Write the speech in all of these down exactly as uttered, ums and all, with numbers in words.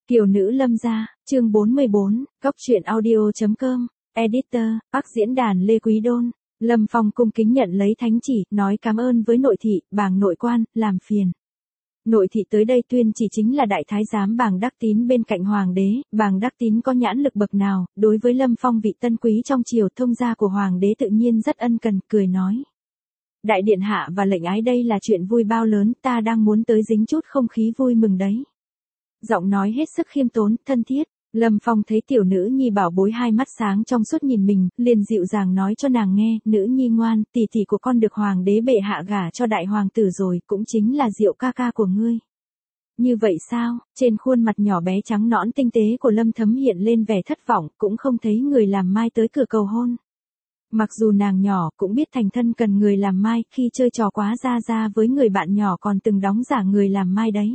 Kiều nữ Lâm gia, chương bốn mươi bốn, Cóc truyện audio.com, Editor, Bắc diễn đàn Lê Quý Đôn. Lâm Phong cung kính nhận lấy thánh chỉ, nói cảm ơn với nội thị, bàng nội quan, làm phiền. Nội thị tới đây tuyên chỉ chính là đại thái giám bàng Đắc Tín bên cạnh hoàng đế, bàng Đắc Tín có nhãn lực bậc nào, đối với Lâm Phong vị tân quý trong triều thông gia của hoàng đế tự nhiên rất ân cần, cười nói. Đại điện hạ và lệnh ái đây là chuyện vui bao lớn, ta đang muốn tới dính chút không khí vui mừng đấy. Giọng nói hết sức khiêm tốn, thân thiết. Lâm Phong thấy tiểu nữ nhi bảo bối hai mắt sáng trong suốt nhìn mình, liền dịu dàng nói cho nàng nghe, nữ nhi ngoan, tỷ tỷ của con được hoàng đế bệ hạ gả cho đại hoàng tử rồi, cũng chính là Diệu ca ca của ngươi. Như vậy sao? Trên khuôn mặt nhỏ bé trắng nõn tinh tế của Lâm Thấm hiện lên vẻ thất vọng, cũng không thấy người làm mai tới cửa cầu hôn. Mặc dù nàng nhỏ cũng biết thành thân cần người làm mai, khi chơi trò quá ra ra với người bạn nhỏ còn từng đóng giả người làm mai đấy.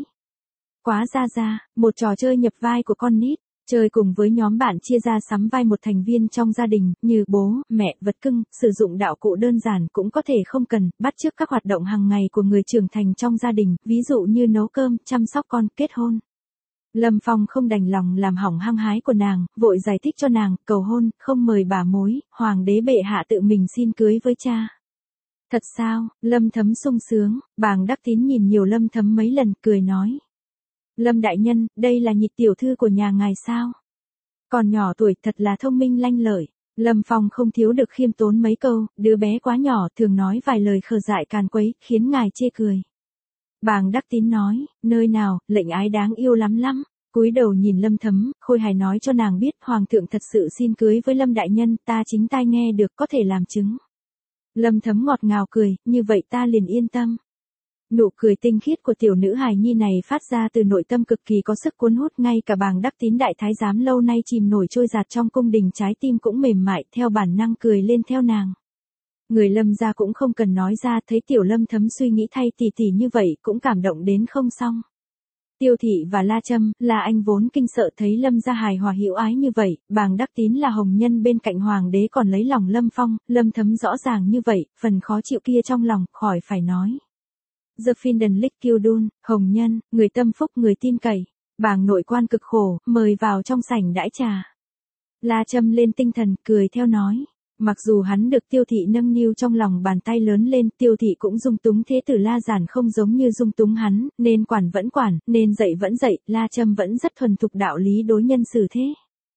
Quá ra ra, một trò chơi nhập vai của con nít, chơi cùng với nhóm bạn chia ra sắm vai một thành viên trong gia đình, như bố, mẹ, vật cưng, sử dụng đạo cụ đơn giản cũng có thể không cần, bắt chước các hoạt động hàng ngày của người trưởng thành trong gia đình, ví dụ như nấu cơm, chăm sóc con, kết hôn. Lâm Phong không đành lòng làm hỏng hăng hái của nàng, vội giải thích cho nàng, cầu hôn, không mời bà mối, hoàng đế bệ hạ tự mình xin cưới với cha. Thật sao? Lâm Thấm sung sướng, bàng Đắc Tín nhìn nhiều Lâm Thấm mấy lần, cười nói. Lâm đại nhân, đây là nhị tiểu thư của nhà ngài sao? Còn nhỏ tuổi thật là thông minh lanh lợi. Lâm Phong không thiếu được khiêm tốn mấy câu, đứa bé quá nhỏ thường nói vài lời khờ dại càn quấy, khiến ngài chê cười. Bàng Đắc Tín nói, nơi nào, lệnh ái đáng yêu lắm lắm. Cúi đầu nhìn Lâm Thấm, khôi hài nói cho nàng biết hoàng thượng thật sự xin cưới với Lâm đại nhân, ta chính tai nghe được có thể làm chứng. Lâm Thấm ngọt ngào cười, như vậy ta liền yên tâm. Nụ cười tinh khiết của tiểu nữ hài nhi này phát ra từ nội tâm cực kỳ có sức cuốn hút, ngay cả bàng Đắc Tín đại thái giám lâu nay chìm nổi trôi giạt trong cung đình trái tim cũng mềm mại, theo bản năng cười lên theo nàng. Người Lâm gia cũng không cần nói ra, thấy tiểu Lâm Thấm suy nghĩ thay tỷ tỷ như vậy cũng cảm động đến không xong. Tiêu thị và La Trâm, La Anh vốn kinh sợ thấy Lâm gia hài hòa hữu ái như vậy, bàng Đắc Tín là hồng nhân bên cạnh hoàng đế còn lấy lòng Lâm Phong, Lâm Thấm rõ ràng như vậy, phần khó chịu kia trong lòng, khỏi phải nói. The Finden Lick Kiêu Đun, hồng nhân, người tâm phúc người tin cậy, bàng nội quan cực khổ, mời vào trong sảnh đãi trà. La Trâm lên tinh thần, cười theo nói. Mặc dù hắn được tiêu thị nâng niu trong lòng bàn tay lớn lên, tiêu thị cũng dung túng thế tử La Giản không giống như dung túng hắn, nên quản vẫn quản, nên dạy vẫn dạy, La Trâm vẫn rất thuần thục đạo lý đối nhân xử thế.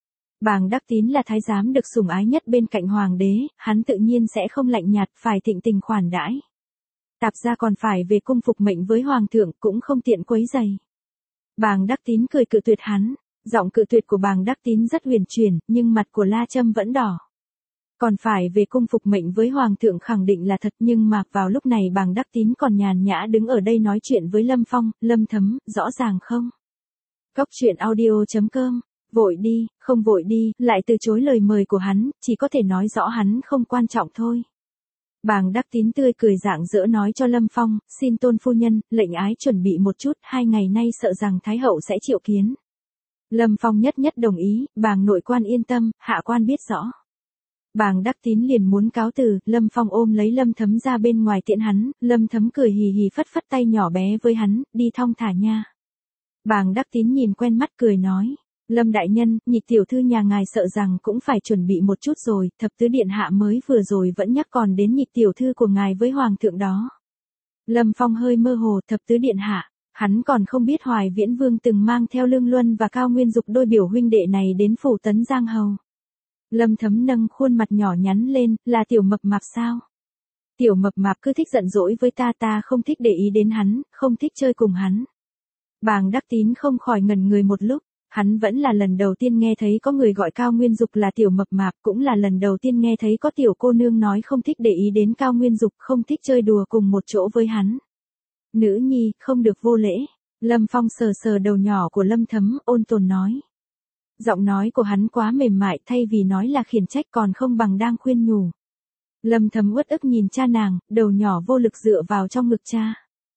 Bàng Đắc Tín là thái giám được sủng ái nhất bên cạnh hoàng đế, hắn tự nhiên sẽ không lạnh nhạt, phải thịnh tình khoản đãi. Tạp ra còn phải về cung phục mệnh với hoàng thượng, cũng không tiện quấy giày. Bàng Đắc Tín cười cự tuyệt hắn, giọng cự tuyệt của bàng Đắc Tín rất huyền chuyển, nhưng mặt của La Trâm vẫn đỏ. Còn phải về cung phục mệnh với hoàng thượng khẳng định là thật, nhưng mà vào lúc này bàng Đắc Tín còn nhàn nhã đứng ở đây nói chuyện với Lâm Phong, Lâm Thấm, rõ ràng không? Cóc truyện audio.com, vội đi, không vội đi, lại từ chối lời mời của hắn, chỉ có thể nói rõ hắn không quan trọng thôi. Bàng Đắc Tín tươi cười rạng rỡ nói cho Lâm Phong, xin tôn phu nhân, lệnh ái chuẩn bị một chút, hai ngày nay sợ rằng Thái hậu sẽ triệu kiến. Lâm Phong nhất nhất đồng ý, bàng nội quan yên tâm, hạ quan biết rõ. Bàng Đắc Tín liền muốn cáo từ, Lâm Phong ôm lấy Lâm Thấm ra bên ngoài tiễn hắn, Lâm Thấm cười hì hì phất phất tay nhỏ bé với hắn, đi thong thả nha. Bàng Đắc Tín nhìn quen mắt cười nói. Lâm đại nhân, nhị tiểu thư nhà ngài sợ rằng cũng phải chuẩn bị một chút rồi, thập tứ điện hạ mới vừa rồi vẫn nhắc còn đến nhị tiểu thư của ngài với hoàng thượng đó. Lâm Phong hơi mơ hồ, thập tứ điện hạ, hắn còn không biết Hoài Viễn Vương từng mang theo Lương Luân và Cao Nguyên Dục đôi biểu huynh đệ này đến phủ Tấn Giang Hầu. Lâm Thấm nâng khuôn mặt nhỏ nhắn lên, là tiểu mập mạp sao? Tiểu mập mạp cứ thích giận dỗi với ta, ta không thích để ý đến hắn, không thích chơi cùng hắn. Bàng Đắc Tín không khỏi ngẩn người một lúc. Hắn vẫn là lần đầu tiên nghe thấy có người gọi Cao Nguyên Dục là tiểu mập mạp, cũng là lần đầu tiên nghe thấy có tiểu cô nương nói không thích để ý đến Cao Nguyên Dục, không thích chơi đùa cùng một chỗ với hắn. Nữ nhi, không được vô lễ. Lâm Phong sờ sờ đầu nhỏ của Lâm Thấm, ôn tồn nói. Giọng nói của hắn quá mềm mại, thay vì nói là khiển trách còn không bằng đang khuyên nhủ. Lâm Thấm uất ức nhìn cha nàng, đầu nhỏ vô lực dựa vào trong ngực cha.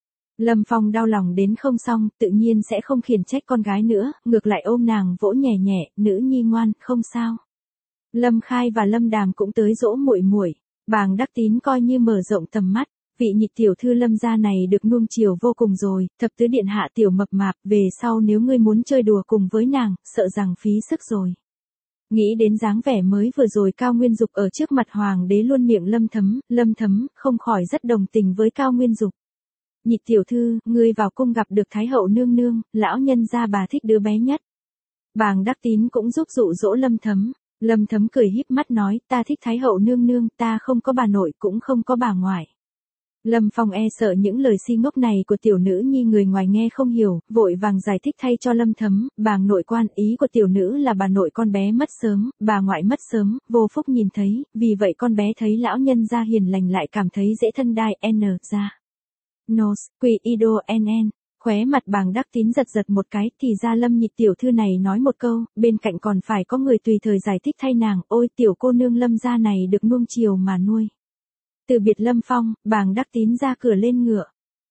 Lâm Phong đau lòng đến không xong, tự nhiên sẽ không khiển trách con gái nữa, ngược lại ôm nàng vỗ nhẹ nhẹ, nữ nhi ngoan, không sao. Lâm Khai và Lâm Đàm cũng tới dỗ muội muội, bàng Đắc Tín coi như mở rộng tầm mắt, Vị nhị tiểu thư Lâm gia này được nuông chiều vô cùng rồi, thập tứ điện hạ tiểu mập mạp, về sau nếu ngươi muốn chơi đùa cùng với nàng, sợ rằng phí sức rồi. Nghĩ đến dáng vẻ mới vừa rồi Cao Nguyên Dục ở trước mặt hoàng đế luôn miệng Lâm Thấm, Lâm Thấm không khỏi rất đồng tình với Cao Nguyên Dục. Nhị tiểu thư, ngươi vào cung gặp được Thái hậu nương nương, lão nhân gia bà thích đứa bé nhất. Bàng Đắc Tín cũng giúp dụ dỗ Lâm Thấm. Lâm Thấm cười híp mắt nói, ta thích Thái hậu nương nương, ta không có bà nội cũng không có bà ngoại. Lâm Phong e sợ những lời si ngốc này của tiểu nữ nhi người ngoài nghe không hiểu, vội vàng giải thích thay cho Lâm Thấm, bàng nội quan, ý của tiểu nữ là bà nội con bé mất sớm, bà ngoại mất sớm, vô phúc nhìn thấy, vì vậy con bé thấy lão nhân gia hiền lành lại cảm thấy dễ thân đai n ra. Nos, quy ido nn. Khóe mặt bàng Đắc Tín giật giật một cái, thì ra Lâm nhị tiểu thư này nói một câu, bên cạnh còn phải có người tùy thời giải thích thay nàng, ôi tiểu cô nương Lâm gia này được nuông chiều mà nuôi. Từ biệt Lâm Phong, bàng Đắc Tín ra cửa lên ngựa.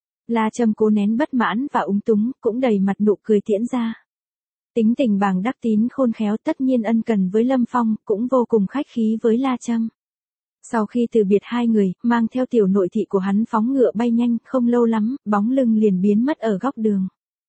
La Trâm cố nén bất mãn và úng túng, cũng đầy mặt nụ cười tiễn ra. Tính tình bàng Đắc Tín khôn khéo tất nhiên ân cần với Lâm Phong, cũng vô cùng khách khí với La Trâm. Sau khi từ biệt hai người, mang theo tiểu nội thị của hắn phóng ngựa bay nhanh, không lâu lắm, bóng lưng liền biến mất ở góc đường.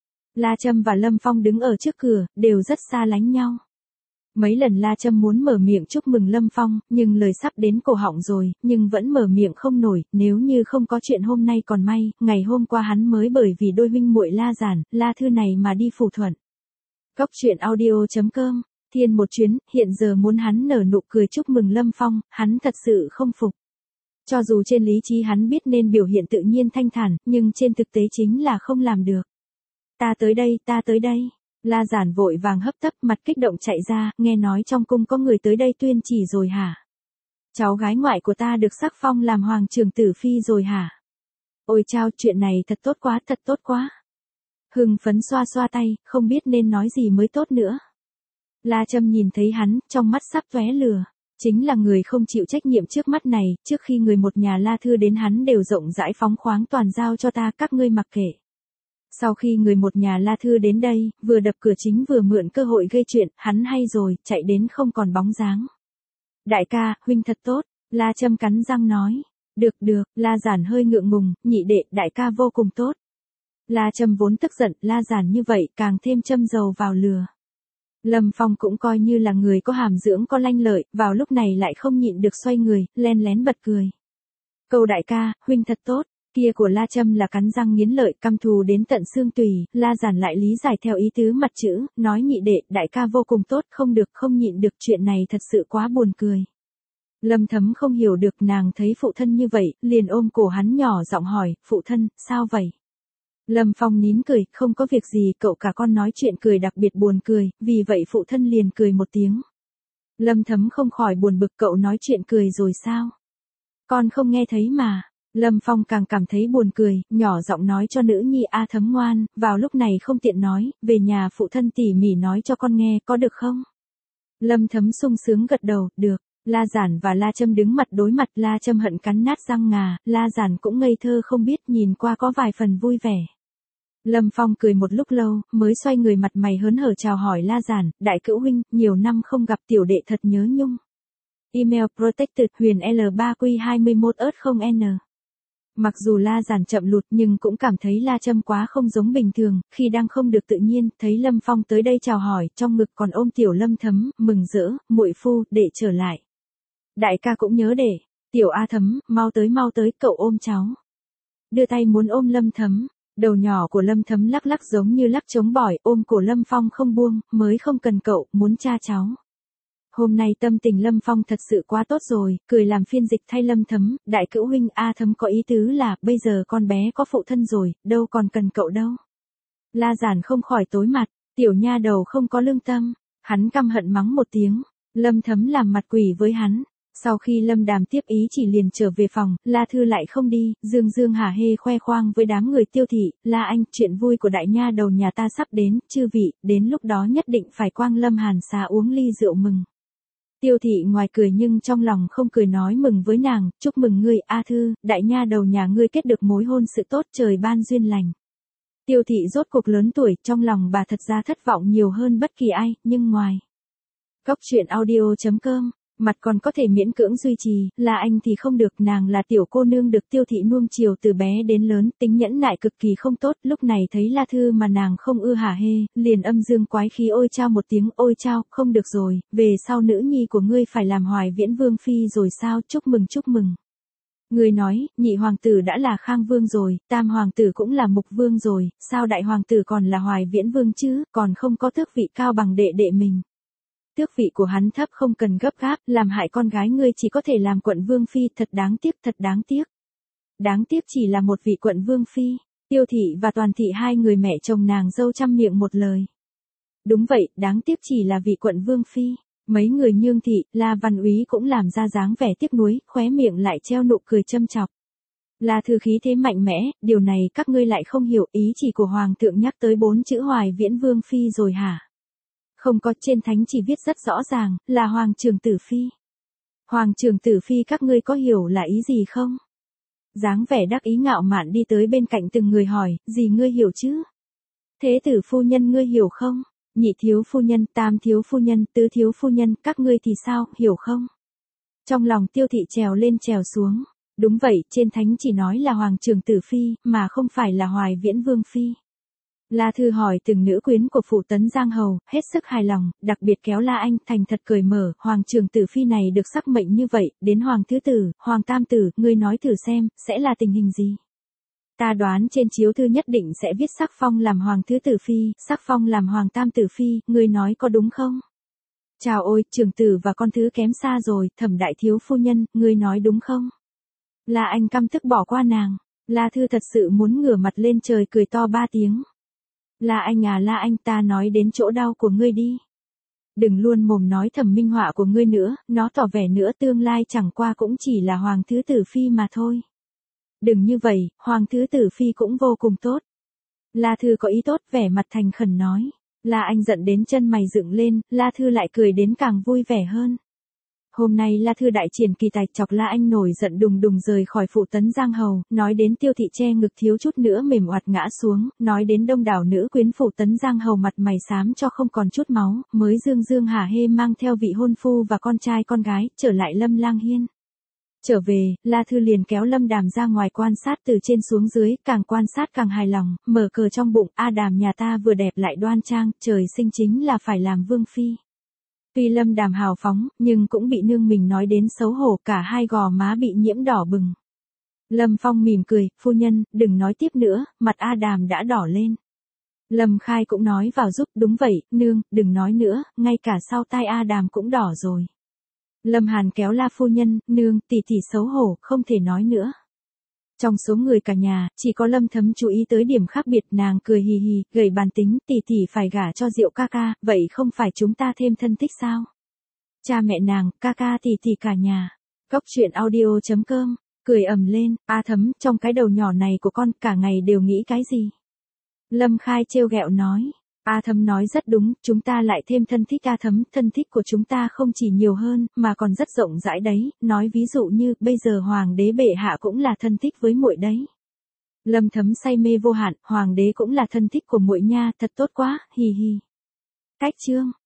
La Trâm và Lâm Phong đứng ở trước cửa, đều rất xa lánh nhau. Mấy lần La Trâm muốn mở miệng chúc mừng Lâm Phong, nhưng lời sắp đến cổ họng rồi, nhưng vẫn mở miệng không nổi, nếu như không có chuyện hôm nay còn may, ngày hôm qua hắn mới bởi vì đôi huynh muội La Giản, La Thư này mà đi phủ thuận. Cốc truyện audio chấm com, thiên một chuyến, hiện giờ muốn hắn nở nụ cười chúc mừng Lâm Phong, hắn thật sự không phục. Cho dù trên lý trí hắn biết nên biểu hiện tự nhiên thanh thản, nhưng trên thực tế chính là không làm được. Ta tới đây, ta tới đây. La Giản vội vàng hấp tấp mặt kích động chạy ra, nghe nói trong cung có người tới đây tuyên chỉ rồi hả? Cháu gái ngoại của ta được sắc phong làm hoàng trưởng tử phi rồi hả? Ôi chao, chuyện này thật tốt quá, thật tốt quá. Hưng phấn xoa xoa tay, không biết nên nói gì mới tốt nữa. La Trâm nhìn thấy hắn, trong mắt sắp tóe lửa. Chính là người không chịu trách nhiệm trước mắt này, trước khi người một nhà La Thư đến hắn đều rộng rãi phóng khoáng toàn giao cho ta, các ngươi mặc kệ. Sau khi người một nhà La Thư đến đây, vừa đập cửa chính vừa mượn cơ hội gây chuyện, hắn hay rồi, chạy đến không còn bóng dáng. Đại ca, huynh thật tốt, La Trâm cắn răng nói. Được được, La Giản hơi ngượng ngùng, nhị đệ, đại ca vô cùng tốt. La Trâm vốn tức giận, La Giản như vậy càng thêm châm dầu vào lửa. Lâm Phong cũng coi như là người có hàm dưỡng có lanh lợi, vào lúc này lại không nhịn được xoay người, len lén bật cười. Câu đại ca, huynh thật tốt. Kia của La Trâm là cắn răng nghiến lợi, căm thù đến tận xương tủy, La Giản lại lý giải theo ý tứ mặt chữ, nói nhị đệ, đại ca vô cùng tốt, không được không nhịn được, chuyện này thật sự quá buồn cười. Lâm Thấm không hiểu được, nàng thấy phụ thân như vậy, liền ôm cổ hắn nhỏ giọng hỏi, phụ thân, sao vậy? Lâm Phong nín cười, không có việc gì, cậu cả con nói chuyện cười đặc biệt buồn cười, vì vậy phụ thân liền cười một tiếng. Lâm Thấm không khỏi buồn bực, cậu nói chuyện cười rồi sao? Con không nghe thấy mà. Lâm Phong càng cảm thấy buồn cười, nhỏ giọng nói cho nữ nhi A Thấm ngoan, vào lúc này không tiện nói, về nhà phụ thân tỉ mỉ nói cho con nghe, có được không? Lâm Thấm sung sướng gật đầu, được. La Giản và La Trâm đứng mặt đối mặt, La Trâm hận cắn nát răng ngà, La Giản cũng ngây thơ không biết, nhìn qua có vài phần vui vẻ. Lâm Phong cười một lúc lâu, mới xoay người mặt mày hớn hở chào hỏi La Giản, đại cữu huynh, nhiều năm không gặp tiểu đệ thật nhớ nhung. Email protected huyền L ba Q hai mốt ớt không N. Mặc dù La Giản chậm lụt nhưng cũng cảm thấy La Trâm quá không giống bình thường, khi đang không được tự nhiên, thấy Lâm Phong tới đây chào hỏi, trong ngực còn ôm tiểu Lâm Thấm, mừng rỡ, muội phu, để trở lại. Đại ca cũng nhớ để, tiểu A Thấm, mau tới mau tới, cậu ôm cháu. Đưa tay muốn ôm Lâm Thấm, đầu nhỏ của Lâm Thấm lắc lắc giống như lắc trống bỏi, ôm cổ Lâm Phong không buông, mới không cần cậu, muốn cha cháu. Hôm nay tâm tình Lâm Phong thật sự quá tốt rồi, cười làm phiên dịch thay Lâm Thấm, đại cữu huynh A Thấm có ý tứ là, bây giờ con bé có phụ thân rồi, đâu còn cần cậu đâu. La Giản không khỏi tối mặt, tiểu nha đầu không có lương tâm, hắn căm hận mắng một tiếng, Lâm Thấm làm mặt quỷ với hắn. Sau khi Lâm Đàm tiếp ý chỉ liền trở về phòng, La Thư lại không đi, dương dương hả hê khoe khoang với đám người Tiêu thị, La anh, chuyện vui của đại nha đầu nhà ta sắp đến, chư vị, đến lúc đó nhất định phải quang Lâm Hàn xá uống ly rượu mừng. Tiêu thị ngoài cười nhưng trong lòng không cười nói mừng với nàng, chúc mừng ngươi A Thư, đại nha đầu nhà ngươi kết được mối hôn sự tốt, trời ban duyên lành. Tiêu thị rốt cuộc lớn tuổi, trong lòng bà thật ra thất vọng nhiều hơn bất kỳ ai, nhưng ngoài. Cốc truyện audio chấm com Mặt còn có thể miễn cưỡng duy trì, là anh thì không được, nàng là tiểu cô nương được Tiêu thị nuông chiều từ bé đến lớn, tính nhẫn nại cực kỳ không tốt, lúc này thấy La Thư mà nàng không ưa hả hê, liền âm dương quái khí ôi chao một tiếng, ôi chao, không được rồi, về sau nữ nhi của ngươi phải làm Hoài Viễn Vương phi rồi sao, chúc mừng chúc mừng. Ngươi nói, nhị hoàng tử đã là Khang Vương rồi, tam hoàng tử cũng là Mục Vương rồi, sao đại hoàng tử còn là Hoài Viễn Vương chứ, còn không có tước vị cao bằng đệ đệ mình. Tước vị của hắn thấp không cần gấp gáp, làm hại con gái ngươi chỉ có thể làm quận vương phi, thật đáng tiếc, thật đáng tiếc. Đáng tiếc chỉ là một vị quận vương phi, Tiêu thị và Toàn thị hai người mẹ chồng nàng dâu chăm miệng một lời. Đúng vậy, đáng tiếc chỉ là vị quận vương phi, mấy người Nhương thị, La Văn Úy cũng làm ra dáng vẻ tiếc nuối, khóe miệng lại treo nụ cười châm chọc. La Thư khí thế mạnh mẽ, điều này các ngươi lại không hiểu, ý chỉ của hoàng thượng nhắc tới bốn chữ Hoài Viễn Vương phi rồi hả? Không có, trên thánh chỉ viết rất rõ ràng, là Hoàng Trường Tử Phi. Hoàng Trường Tử Phi các ngươi có hiểu là ý gì không? Dáng vẻ đắc ý ngạo mạn đi tới bên cạnh từng người hỏi, gì ngươi hiểu chứ? Thế tử phu nhân ngươi hiểu không? Nhị thiếu phu nhân, tam thiếu phu nhân, tứ thiếu phu nhân, các ngươi thì sao, hiểu không? Trong lòng Tiêu thị trèo lên trèo xuống. Đúng vậy, trên thánh chỉ nói là Hoàng Trường Tử Phi, mà không phải là Hoài Viễn Vương Phi. La Thư hỏi từng nữ quyến của phủ Tấn Giang Hầu, hết sức hài lòng, đặc biệt kéo La Anh thành thật cười mở, Hoàng Trường Tử Phi này được sắc mệnh như vậy, đến Hoàng Thứ Tử, Hoàng Tam Tử, ngươi nói thử xem, sẽ là tình hình gì? Ta đoán trên chiếu thư nhất định sẽ viết sắc phong làm Hoàng Thứ Tử Phi, sắc phong làm Hoàng Tam Tử Phi, ngươi nói có đúng không? Chào ôi, Trường Tử và con thứ kém xa rồi, Thẩm đại thiếu phu nhân, ngươi nói đúng không? La Anh căm tức bỏ qua nàng, La Thư thật sự muốn ngửa mặt lên trời cười to ba tiếng. La Anh à La Anh, ta nói đến chỗ đau của ngươi đi. Đừng luôn mồm nói thẩm minh họa của ngươi nữa, nó tỏ vẻ nữa tương lai chẳng qua cũng chỉ là Hoàng Thứ Tử Phi mà thôi. Đừng như vậy, Hoàng Thứ Tử Phi cũng vô cùng tốt. La Thư có ý tốt, vẻ mặt thành khẩn nói. La Anh giận đến chân mày dựng lên, La Thư lại cười đến càng vui vẻ hơn. Hôm nay La Thư đại triển kỳ tài, chọc La Anh nổi giận đùng đùng rời khỏi phủ Tấn Giang Hầu, nói đến Tiêu thị che ngực thiếu chút nữa mềm oạt ngã xuống, nói đến đông đảo nữ quyến phủ Tấn Giang Hầu mặt mày xám cho không còn chút máu, mới dương dương hả hê mang theo vị hôn phu và con trai con gái, trở lại Lâm Lang Hiên. Trở về, La Thư liền kéo Lâm Đàm ra ngoài quan sát từ trên xuống dưới, càng quan sát càng hài lòng, mở cờ trong bụng, A Đàm nhà ta vừa đẹp lại đoan trang, trời sinh chính là phải làm vương phi. Tuy Lâm Đàm hào phóng, nhưng cũng bị nương mình nói đến xấu hổ, cả hai gò má bị nhiễm đỏ bừng. Lâm Phong mỉm cười, phu nhân, đừng nói tiếp nữa, mặt A Đàm đã đỏ lên. Lâm Khai cũng nói vào giúp, đúng vậy, nương, đừng nói nữa, ngay cả sau tai A Đàm cũng đỏ rồi. Lâm Hàn kéo La phu nhân, nương, tỷ tỷ xấu hổ, không thể nói nữa. Trong số người cả nhà, chỉ có Lâm Thấm chú ý tới điểm khác biệt, nàng cười hì hì, gầy bàn tính, tỷ tỷ phải gả cho Diệu ca ca, vậy không phải chúng ta thêm thân thích sao? Cha mẹ nàng, ca ca tỷ tỷ cả nhà. Góc truyện audio chấm com, cười ầm lên, A Thấm, trong cái đầu nhỏ này của con, cả ngày đều nghĩ cái gì? Lâm Khai trêu ghẹo nói. A Thấm nói rất đúng, chúng ta lại thêm thân thích. A Thấm, thân thích của chúng ta không chỉ nhiều hơn, mà còn rất rộng rãi đấy, nói ví dụ như, bây giờ Hoàng đế bệ hạ cũng là thân thích với muội đấy. Lâm Thấm say mê vô hạn, Hoàng đế cũng là thân thích của muội nha, thật tốt quá, hì hì. Cách chương.